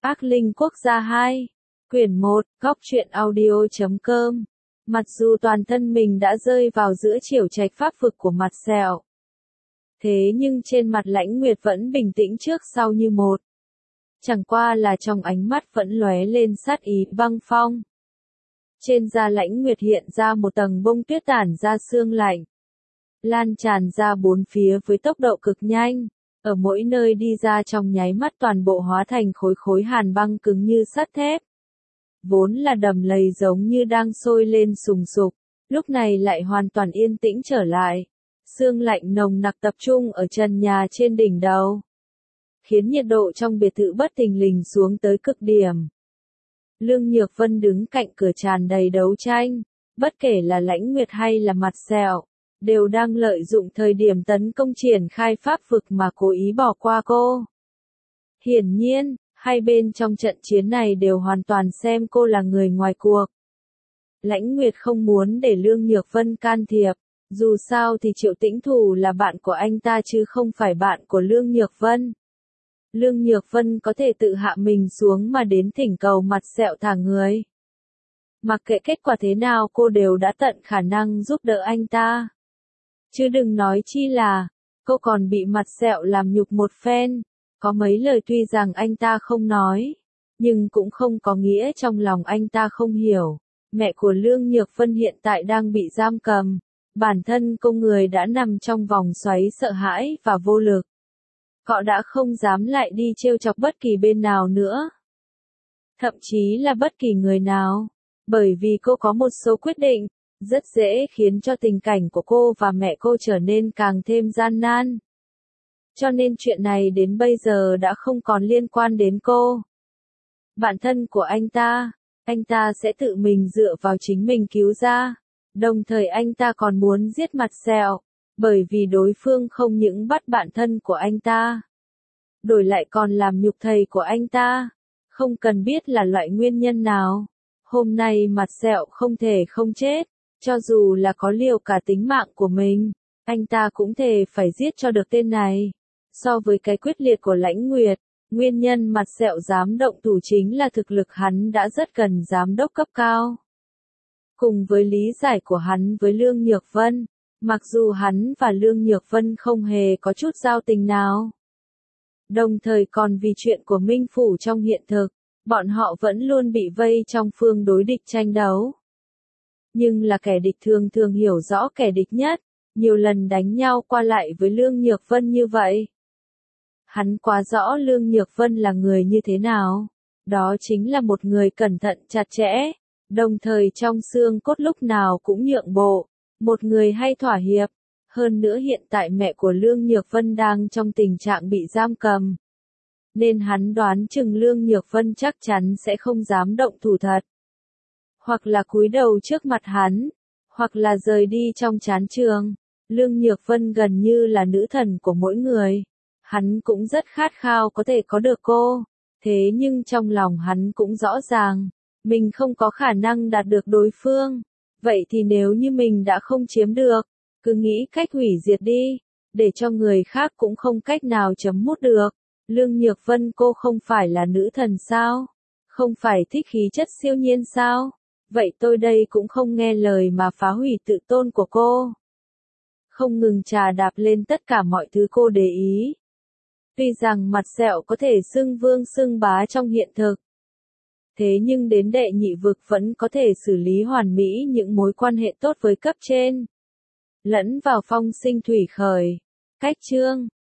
Ác Linh Quốc gia 2, quyển 1, góc truyện audio.com. Mặc dù toàn thân mình đã rơi vào giữa chiểu trạch pháp vực của mặt sẹo, thế nhưng trên mặt Lãnh Nguyệt vẫn bình tĩnh trước sau như một. Chẳng qua là trong ánh mắt vẫn lóe lên sát ý băng phong. Trên da Lãnh Nguyệt hiện ra một tầng bông tuyết tản ra sương lạnh, lan tràn ra bốn phía với tốc độ cực nhanh, ở mỗi nơi đi ra trong nháy mắt toàn bộ hóa thành khối khối hàn băng cứng như sắt thép. Vốn là đầm lầy giống như đang sôi lên sùng sục, lúc này lại hoàn toàn yên tĩnh trở lại. Sương lạnh nồng nặc tập trung ở trần nhà trên đỉnh đầu, khiến nhiệt độ trong biệt thự bất thình lình xuống tới cực điểm. Lương Nhược Vân đứng cạnh cửa tràn đầy đấu tranh, bất kể là Lãnh Nguyệt hay là mặt sẹo, đều đang lợi dụng thời điểm tấn công triển khai pháp vực mà cố ý bỏ qua cô. Hiển nhiên, hai bên trong trận chiến này đều hoàn toàn xem cô là người ngoài cuộc. Lãnh Nguyệt không muốn để Lương Nhược Vân can thiệp, dù sao thì Triệu Tĩnh Thù là bạn của anh ta chứ không phải bạn của Lương Nhược Vân. Lương Nhược Vân có thể tự hạ mình xuống mà đến thỉnh cầu mặt sẹo thả người. Mặc kệ kết quả thế nào cô đều đã tận khả năng giúp đỡ anh ta. Chứ đừng nói chi là, cô còn bị mặt sẹo làm nhục một phen. Có mấy lời tuy rằng anh ta không nói, nhưng cũng không có nghĩa trong lòng anh ta không hiểu. Mẹ của Lương Nhược Vân hiện tại đang bị giam cầm. Bản thân cô người đã nằm trong vòng xoáy sợ hãi và vô lực. Họ đã không dám lại đi trêu chọc bất kỳ bên nào nữa. Thậm chí là bất kỳ người nào. Bởi vì cô có một số quyết định, rất dễ khiến cho tình cảnh của cô và mẹ cô trở nên càng thêm gian nan. Cho nên chuyện này đến bây giờ đã không còn liên quan đến cô. Bản thân của anh ta sẽ tự mình dựa vào chính mình cứu ra. Đồng thời anh ta còn muốn giết mặt sẹo, bởi vì đối phương không những bắt bạn thân của anh ta, đổi lại còn làm nhục thầy của anh ta. Không cần biết là loại nguyên nhân nào. Hôm nay mặt sẹo không thể không chết, cho dù là có liều cả tính mạng của mình, anh ta cũng thề phải giết cho được tên này. So với cái quyết liệt của Lãnh Nguyệt, nguyên nhân mặt sẹo dám động thủ chính là thực lực hắn đã rất gần giám đốc cấp cao. Cùng với lý giải của hắn với Lương Nhược Vân, mặc dù hắn và Lương Nhược Vân không hề có chút giao tình nào. Đồng thời còn vì chuyện của Minh Phủ trong hiện thực, bọn họ vẫn luôn bị vây trong phương đối địch tranh đấu. Nhưng là kẻ địch thường thường hiểu rõ kẻ địch nhất, nhiều lần đánh nhau qua lại với Lương Nhược Vân như vậy. Hắn quá rõ Lương Nhược Vân là người như thế nào. Đó chính là một người cẩn thận chặt chẽ, đồng thời trong xương cốt lúc nào cũng nhượng bộ, một người hay thỏa hiệp. Hơn nữa hiện tại mẹ của Lương Nhược Vân đang trong tình trạng bị giam cầm, nên hắn đoán chừng Lương Nhược Vân chắc chắn sẽ không dám động thủ thật. Hoặc là cúi đầu trước mặt hắn, hoặc là rời đi trong trán trường. Lương Nhược Vân gần như là nữ thần của mỗi người. Hắn cũng rất khát khao có thể có được cô. Thế nhưng trong lòng hắn cũng rõ ràng, mình không có khả năng đạt được đối phương. Vậy thì nếu như mình đã không chiếm được, cứ nghĩ cách hủy diệt đi, để cho người khác cũng không cách nào chấm mút được. Lương Nhược Vân cô không phải là nữ thần sao? Không phải thích khí chất siêu nhiên sao? Vậy tôi đây cũng không nghe lời mà phá hủy tự tôn của cô. Không ngừng trà đạp lên tất cả mọi thứ cô để ý. Tuy rằng mặt sẹo có thể xưng vương xưng bá trong hiện thực, thế nhưng đến đệ nhị vực vẫn có thể xử lý hoàn mỹ những mối quan hệ tốt với cấp trên. Lẫn vào phong sinh thủy khởi. Cách chương